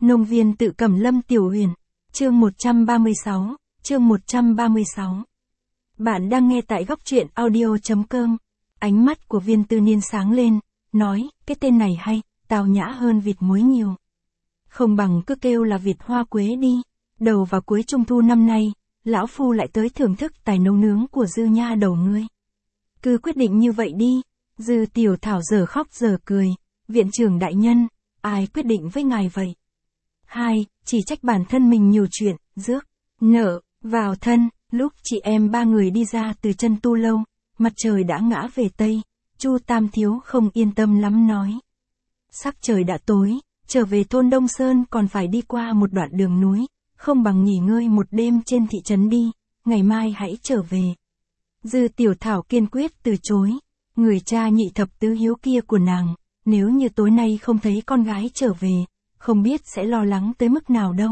Nông viên tự Cẩm Lâm Tiểu Huyền, chương 136, chương 136. Bạn đang nghe tại góc truyện audio.com. Ánh mắt của Viên Tư Niên sáng lên, nói, cái tên này hay, tào nhã hơn vịt muối nhiều. Không bằng cứ kêu là vịt hoa quế đi. Đầu vào cuối trung thu năm nay, lão phu lại tới thưởng thức tài nấu nướng của Dư nha đầu ngươi. Cứ quyết định như vậy đi. Dư Tiểu Thảo giờ khóc giờ cười, viện trưởng đại nhân, ai quyết định với ngài vậy? Hai, chỉ trách bản thân mình nhiều chuyện, rước, nợ, vào thân. Lúc chị em ba người đi ra từ chân tu lâu, mặt trời đã ngã về Tây, Chu Tam Thiếu không yên tâm lắm nói. Sắc trời đã tối, trở về thôn Đông Sơn còn phải đi qua một đoạn đường núi, không bằng nghỉ ngơi một đêm trên thị trấn đi, ngày mai hãy trở về. Dư Tiểu Thảo kiên quyết từ chối, người cha nhị thập tứ hiếu kia của nàng, nếu như tối nay không thấy con gái trở về, không biết sẽ lo lắng tới mức nào đâu.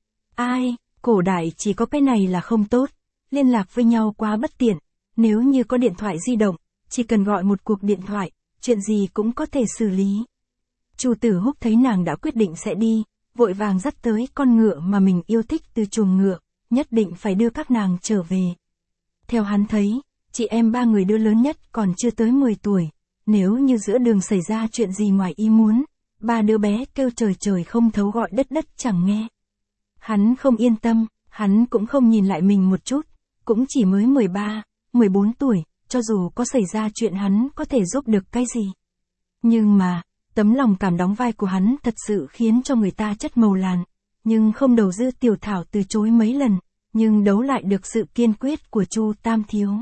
Ai, cổ đại chỉ có cái này là không tốt, liên lạc với nhau quá bất tiện, nếu như có điện thoại di động, chỉ cần gọi một cuộc điện thoại, chuyện gì cũng có thể xử lý. Chu Tử Húc thấy nàng đã quyết định sẽ đi, vội vàng dắt tới con ngựa mà mình yêu thích từ chuồng ngựa, nhất định phải đưa các nàng trở về. Theo hắn thấy, chị em ba người đứa lớn nhất còn chưa tới 10 tuổi, nếu như giữa đường xảy ra chuyện gì ngoài ý muốn, ba đứa bé kêu trời trời không thấu gọi đất đất chẳng nghe. Hắn không yên tâm, hắn cũng không nhìn lại mình một chút, cũng chỉ mới 13, 14 tuổi, cho dù có xảy ra chuyện hắn có thể giúp được cái gì. Nhưng mà, tấm lòng cảm đóng vai của hắn thật sự khiến cho người ta chất màu làn, nhưng không đầu Dư Tiểu Thảo từ chối mấy lần, nhưng đấu lại được sự kiên quyết của Chu Tam Thiếu.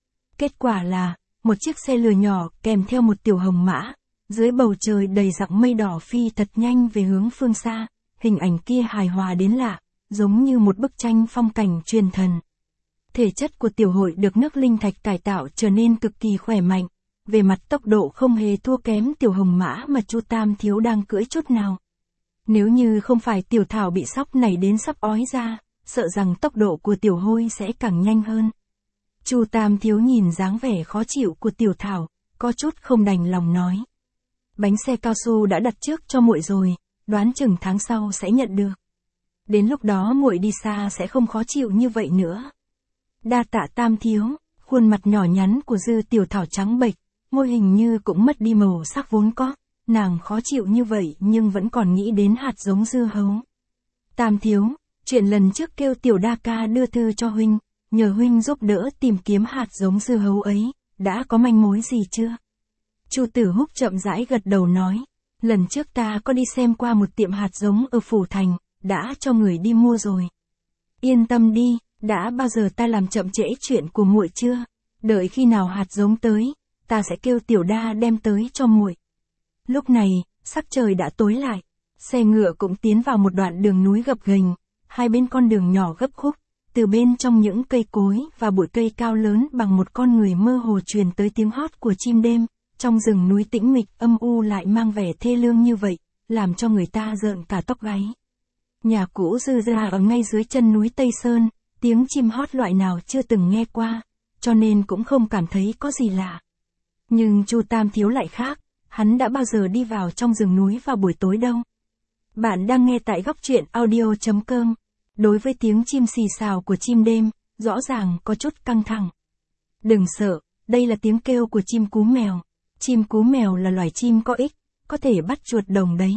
Kết quả là, một chiếc xe lừa nhỏ kèm theo một tiểu hồng mã, dưới bầu trời đầy dặng mây đỏ phi thật nhanh về hướng phương xa, hình ảnh kia hài hòa đến lạ, giống như một bức tranh phong cảnh truyền thần. Thể chất của tiểu hội được nước linh thạch cải tạo trở nên cực kỳ khỏe mạnh, về mặt tốc độ không hề thua kém tiểu hồng mã mà Chu Tam Thiếu đang cưỡi chút nào. Nếu như không phải Tiểu Thảo bị sóc này đến sắp ói ra, sợ rằng tốc độ của tiểu hôi sẽ càng nhanh hơn. Chu Tam Thiếu nhìn dáng vẻ khó chịu của Tiểu Thảo, có chút không đành lòng nói. Bánh xe cao su đã đặt trước cho muội rồi, đoán chừng tháng sau sẽ nhận được. Đến lúc đó muội đi xa sẽ không khó chịu như vậy nữa. Đa tạ Tam Thiếu. Khuôn mặt nhỏ nhắn của Dư Tiểu Thảo trắng bệch, môi hình như cũng mất đi màu sắc vốn có, nàng khó chịu như vậy nhưng vẫn còn nghĩ đến hạt giống dưa hấu. Tam Thiếu, chuyện lần trước kêu Tiểu Đa ca đưa thư cho huynh, nhờ huynh giúp đỡ tìm kiếm hạt giống dưa hấu ấy, đã có manh mối gì chưa? Chu Tử Húc chậm rãi gật đầu nói, lần trước ta có đi xem qua một tiệm hạt giống ở Phủ Thành, đã cho người đi mua rồi. Yên tâm đi, đã bao giờ ta làm chậm trễ chuyện của muội chưa? Đợi khi nào hạt giống tới, ta sẽ kêu Tiểu Đa đem tới cho muội. Lúc này, sắc trời đã tối lại, xe ngựa cũng tiến vào một đoạn đường núi gập ghềnh, hai bên con đường nhỏ gấp khúc, từ bên trong những cây cối và bụi cây cao lớn bằng một con người mơ hồ truyền tới tiếng hót của chim đêm, trong rừng núi tĩnh mịch âm u lại mang vẻ thê lương như vậy, làm cho người ta rợn cả tóc gáy. Nhà cũ Dư gia ở ngay dưới chân núi Tây Sơn, tiếng chim hót loại nào chưa từng nghe qua, cho nên cũng không cảm thấy có gì lạ. Nhưng Chu Tam Thiếu lại khác, hắn đã bao giờ đi vào trong rừng núi vào buổi tối đâu. Bạn đang nghe tại góc truyện audio.com. Đối với tiếng chim xì xào của chim đêm, rõ ràng có chút căng thẳng. Đừng sợ, đây là tiếng kêu của chim cú mèo. Chim cú mèo là loài chim có ích, có thể bắt chuột đồng đấy.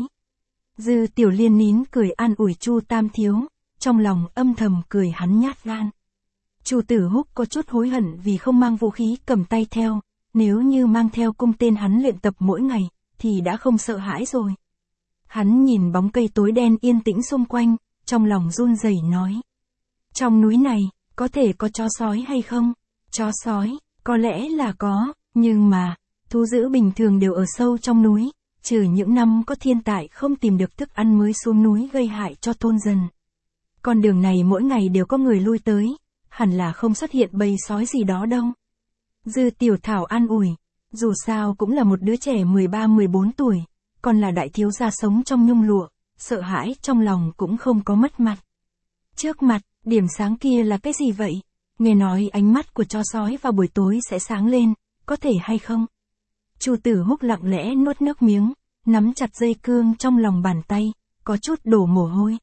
Dư Tiểu Liên nín cười an ủi Chu Tam Thiếu, trong lòng âm thầm cười hắn nhát gan. Chu Tử Húc có chút hối hận vì không mang vũ khí cầm tay theo, nếu như mang theo cung tên hắn luyện tập mỗi ngày, thì đã không sợ hãi rồi. Hắn nhìn bóng cây tối đen yên tĩnh xung quanh, trong lòng run rẩy nói. Trong núi này, có thể có chó sói hay không? Chó sói, có lẽ là có, nhưng mà, thú dữ bình thường đều ở sâu trong núi, trừ những năm có thiên tai không tìm được thức ăn mới xuống núi gây hại cho thôn dân. Con đường này mỗi ngày đều có người lui tới, hẳn là không xuất hiện bầy sói gì đó đâu. Dư Tiểu Thảo an ủi, dù sao cũng là một đứa trẻ 13-14 tuổi, còn là đại thiếu gia sống trong nhung lụa, sợ hãi trong lòng cũng không có mất mặt. Trước mặt, điểm sáng kia là cái gì vậy? Nghe nói ánh mắt của chó sói vào buổi tối sẽ sáng lên, có thể hay không? Chu Tử Húc lặng lẽ nuốt nước miếng, nắm chặt dây cương trong lòng bàn tay, có chút đổ mồ hôi.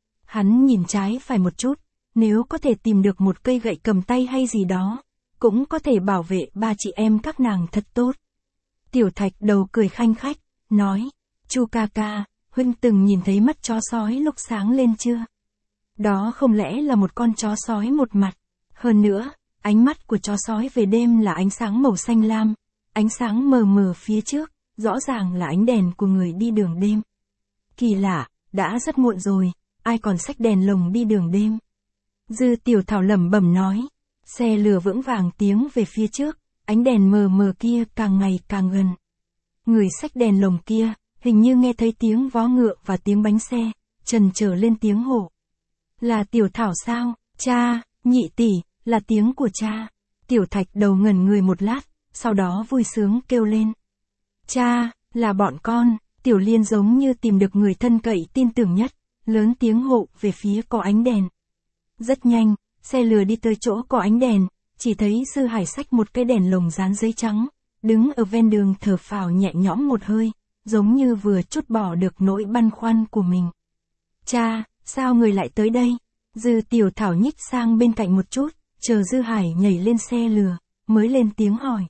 Hắn nhìn trái phải một chút, nếu có thể tìm được một cây gậy cầm tay hay gì đó, cũng có thể bảo vệ ba chị em các nàng thật tốt. Tiểu Thạch Đầu cười khanh khách, nói, Chu ca ca, huynh từng nhìn thấy mắt chó sói lúc sáng lên chưa? Đó không lẽ là một con chó sói một mặt? Hơn nữa, ánh mắt của chó sói về đêm là ánh sáng màu xanh lam, ánh sáng mờ mờ phía trước, rõ ràng là ánh đèn của người đi đường đêm. Kỳ lạ, đã rất muộn rồi, ai còn xách đèn lồng đi đường đêm? Dư Tiểu Thảo lẩm bẩm nói, xe lửa vững vàng tiến về phía trước, ánh đèn mờ mờ kia càng ngày càng gần. Người xách đèn lồng kia, hình như nghe thấy tiếng vó ngựa và tiếng bánh xe, trần trở lên tiếng hổ. Là Tiểu Thảo sao? Cha, nhị tỷ, là tiếng của cha. Tiểu Thạch Đầu ngẩn người một lát, sau đó vui sướng kêu lên. Cha, là bọn con. Tiểu Liên giống như tìm được người thân cậy tin tưởng nhất, lớn tiếng hộ về phía có ánh đèn. Rất nhanh, xe lừa đi tới chỗ có ánh đèn, chỉ thấy Dư Hải xách một cái đèn lồng dán giấy trắng, đứng ở ven đường thở phào nhẹ nhõm một hơi, giống như vừa trút bỏ được nỗi băn khoăn của mình. Cha, sao người lại tới đây? Dư Tiểu Thảo nhích sang bên cạnh một chút, chờ Dư Hải nhảy lên xe lừa, mới lên tiếng hỏi.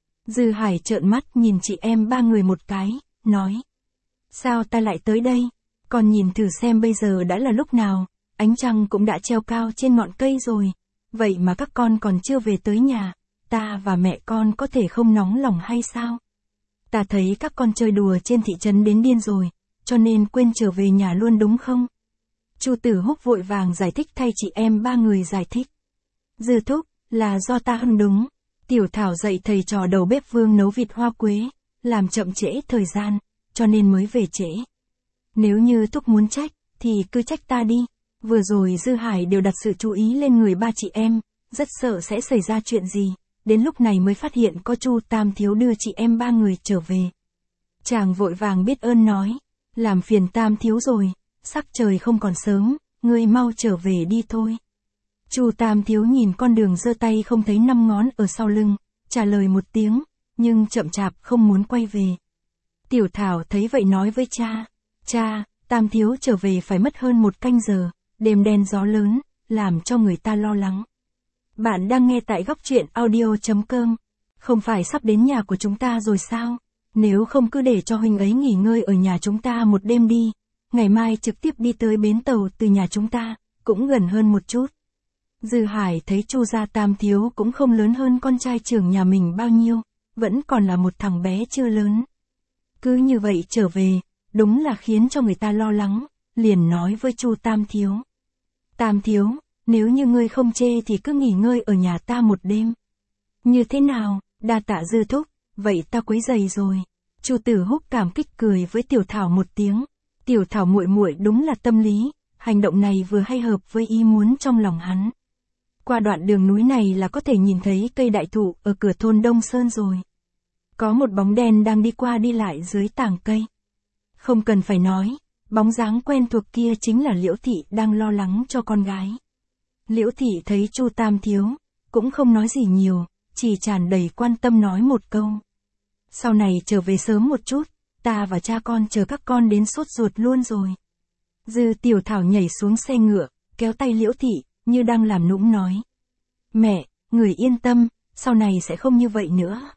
Dư Hải trợn mắt nhìn chị em ba người một cái, nói. Sao ta lại tới đây? Con nhìn thử xem bây giờ đã là lúc nào, ánh trăng cũng đã treo cao trên ngọn cây rồi, vậy mà các con còn chưa về tới nhà, ta và mẹ con có thể không nóng lòng hay sao? Ta thấy các con chơi đùa trên thị trấn đến điên rồi, cho nên quên trở về nhà luôn đúng không? Chu Tử Húc vội vàng giải thích thay chị em ba người giải thích. Dư thúc, là do ta hưng đúng. Tiểu Thảo dạy thầy trò đầu bếp Vương nấu vịt hoa quế, làm chậm trễ thời gian, cho nên mới về trễ. Nếu như thúc muốn trách, thì cứ trách ta đi. Vừa rồi Dư Hải đều đặt sự chú ý lên người ba chị em, rất sợ sẽ xảy ra chuyện gì, đến lúc này mới phát hiện có Chu Tam Thiếu đưa chị em ba người trở về. Chàng vội vàng biết ơn nói, làm phiền Tam Thiếu rồi, sắc trời không còn sớm, ngươi mau trở về đi thôi. Chu Tam Thiếu nhìn con đường giơ tay không thấy năm ngón ở sau lưng, trả lời một tiếng, nhưng chậm chạp không muốn quay về. Tiểu Thảo thấy vậy nói với cha, cha, Tam Thiếu trở về phải mất hơn 1 canh giờ, đêm đen gió lớn, làm cho người ta lo lắng. Bạn đang nghe tại góc truyện audio.com, không phải sắp đến nhà của chúng ta rồi sao? Nếu không cứ để cho huynh ấy nghỉ ngơi ở nhà chúng ta một đêm đi, ngày mai trực tiếp đi tới bến tàu từ nhà chúng ta, cũng gần hơn một chút. Dư Hải thấy Chu gia Tam Thiếu cũng không lớn hơn con trai trưởng nhà mình bao nhiêu, vẫn còn là một thằng bé chưa lớn. Cứ như vậy trở về, đúng là khiến cho người ta lo lắng, liền nói với Chu Tam Thiếu. Tam Thiếu, nếu như ngươi không chê thì cứ nghỉ ngơi ở nhà ta một đêm. Như thế nào, đa tạ Dư thúc, vậy ta quấy rầy rồi. Chu Tử Húc cảm kích cười với Tiểu Thảo một tiếng. Tiểu Thảo muội muội đúng là tâm lý, hành động này vừa hay hợp với ý muốn trong lòng hắn. Qua đoạn đường núi này là có thể nhìn thấy cây đại thụ ở cửa thôn Đông Sơn rồi. Có một bóng đen đang đi qua đi lại dưới tàng cây. Không cần phải nói, bóng dáng quen thuộc kia chính là Liễu Thị đang lo lắng cho con gái. Liễu Thị thấy Chu Tam Thiếu, cũng không nói gì nhiều, chỉ tràn đầy quan tâm nói một câu. Sau này trở về sớm một chút, ta và cha con chờ các con đến sốt ruột luôn rồi. Dư Tiểu Thảo nhảy xuống xe ngựa, kéo tay Liễu Thị, như đang làm nũng nói. Mẹ, người yên tâm, sau này sẽ không như vậy nữa.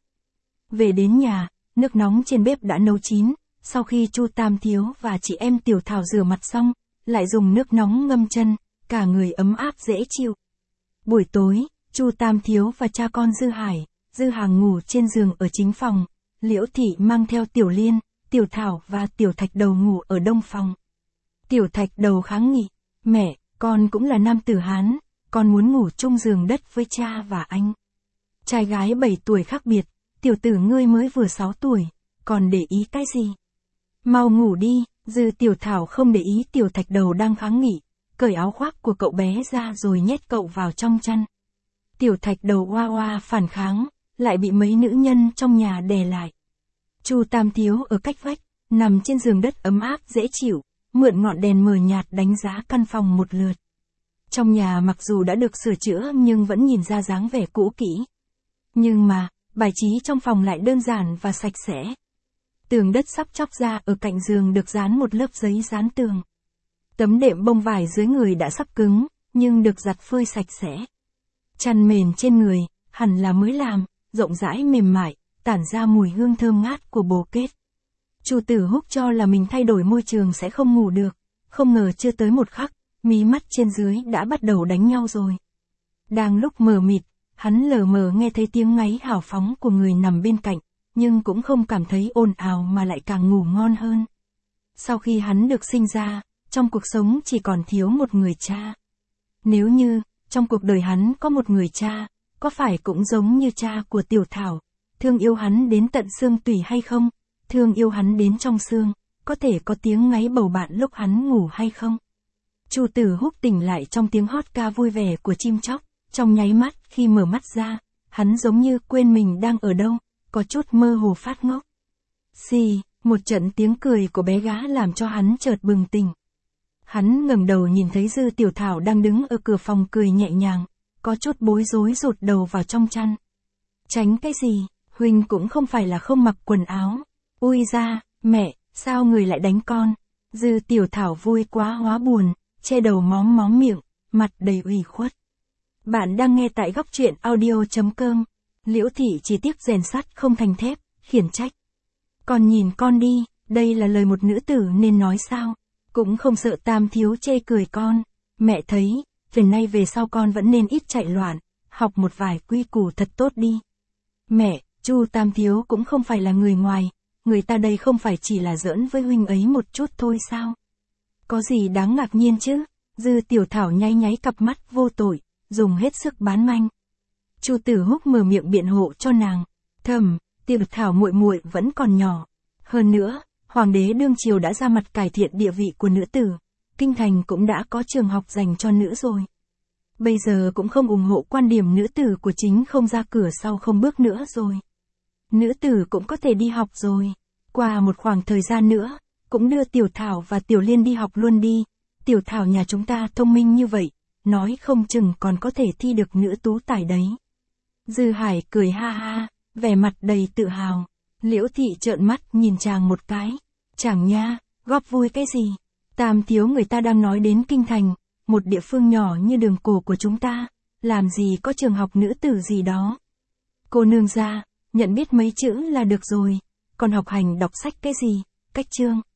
Về đến nhà, nước nóng trên bếp đã nấu chín, sau khi Chu Tam Thiếu và chị em Tiểu Thảo rửa mặt xong, lại dùng nước nóng ngâm chân, cả người ấm áp dễ chịu. Buổi tối, Chu Tam Thiếu và cha con Dư Hải, Dư Hàng ngủ trên giường ở chính phòng, Liễu Thị mang theo Tiểu Liên, Tiểu Thảo và Tiểu Thạch Đầu ngủ ở đông phòng. Tiểu Thạch Đầu kháng nghị, mẹ, con cũng là nam tử Hán, con muốn ngủ chung giường đất với cha và anh. Trai gái 7 tuổi khác biệt, tiểu tử ngươi mới vừa 6 tuổi, còn để ý cái gì? Mau ngủ đi. Dư Tiểu Thảo không để ý Tiểu Thạch Đầu đang kháng nghị, cởi áo khoác của cậu bé ra rồi nhét cậu vào trong chăn. Tiểu Thạch Đầu oa oa phản kháng, lại bị mấy nữ nhân trong nhà đè lại. Chu Tam Thiếu ở cách vách, nằm trên giường đất ấm áp dễ chịu, mượn ngọn đèn mờ nhạt đánh giá căn phòng một lượt. Trong nhà mặc dù đã được sửa chữa nhưng vẫn nhìn ra dáng vẻ cũ kỹ. Nhưng mà, bài trí trong phòng lại đơn giản và sạch sẽ. Tường đất sắp chóc ra, ở cạnh giường được dán một lớp giấy dán tường. Tấm đệm bông vải dưới người đã sắp cứng, nhưng được giặt phơi sạch sẽ. Chăn mền trên người, hẳn là mới làm, rộng rãi mềm mại, tản ra mùi hương thơm ngát của bồ kết. Chu Tử Húc cho là mình thay đổi môi trường sẽ không ngủ được, không ngờ chưa tới một khắc, mí mắt trên dưới đã bắt đầu đánh nhau rồi. Đang lúc mờ mịt, hắn lờ mờ nghe thấy tiếng ngáy hào phóng của người nằm bên cạnh, nhưng cũng không cảm thấy ồn ào mà lại càng ngủ ngon hơn. Sau khi hắn được sinh ra, trong cuộc sống chỉ còn thiếu một người cha. Nếu như, trong cuộc đời hắn có một người cha, có phải cũng giống như cha của Tiểu Thảo, thương yêu hắn đến tận xương tủy hay không? Thương yêu hắn đến trong xương, có thể có tiếng ngáy bầu bạn lúc hắn ngủ hay không? Chu Tử Húc tỉnh lại trong tiếng hót ca vui vẻ của chim chóc, trong nháy mắt khi mở mắt ra, hắn giống như quên mình đang ở đâu, có chút mơ hồ phát ngốc. Xì, một trận tiếng cười của bé gái làm cho hắn chợt bừng tỉnh. Hắn ngẩng đầu nhìn thấy Dư Tiểu Thảo đang đứng ở cửa phòng cười nhẹ nhàng, có chút bối rối rụt đầu vào trong chăn. Tránh cái gì, huynh cũng không phải là không mặc quần áo. Ui ra, mẹ, sao người lại đánh con? Dư Tiểu Thảo vui quá hóa buồn, che đầu móm móm miệng, mặt đầy ủy khuất. Bạn đang nghe tại góc truyện audio.com. Liễu Thị chỉ tiếc rèn sắt không thành thép, khiển trách. Con nhìn con đi, đây là lời một nữ tử nên nói sao? Cũng không sợ Tam Thiếu chê cười con. Mẹ thấy, từ nay về sau con vẫn nên ít chạy loạn, học một vài quy củ thật tốt đi. Mẹ, Chu Tam Thiếu cũng không phải là người ngoài, người ta đây không phải chỉ là giỡn với huynh ấy một chút thôi sao? Có gì đáng ngạc nhiên chứ? Dư Tiểu Thảo nháy nháy cặp mắt vô tội, dùng hết sức bán manh. Chu Tử Húc mở miệng biện hộ cho nàng. Thầm, Tiểu Thảo muội muội vẫn còn nhỏ. Hơn nữa, Hoàng đế đương triều đã ra mặt cải thiện địa vị của nữ tử. Kinh thành cũng đã có trường học dành cho nữ rồi. Bây giờ cũng không ủng hộ quan điểm nữ tử của chính không ra cửa sau không bước nữa rồi. Nữ tử cũng có thể đi học rồi. Qua một khoảng thời gian nữa, cũng đưa Tiểu Thảo và Tiểu Liên đi học luôn đi. Tiểu Thảo nhà chúng ta thông minh như vậy, nói không chừng còn có thể thi được nữ tú tài đấy. Dư Hải cười ha ha, vẻ mặt đầy tự hào. Liễu Thị trợn mắt nhìn chàng một cái. Chàng nha, góp vui cái gì? Tam Thiếu người ta đang nói đến kinh thành, một địa phương nhỏ như Đường Cổ của chúng ta, làm gì có trường học nữ tử gì đó. Cô nương gia, nhận biết mấy chữ là được rồi, còn học hành đọc sách cái gì, cách chương.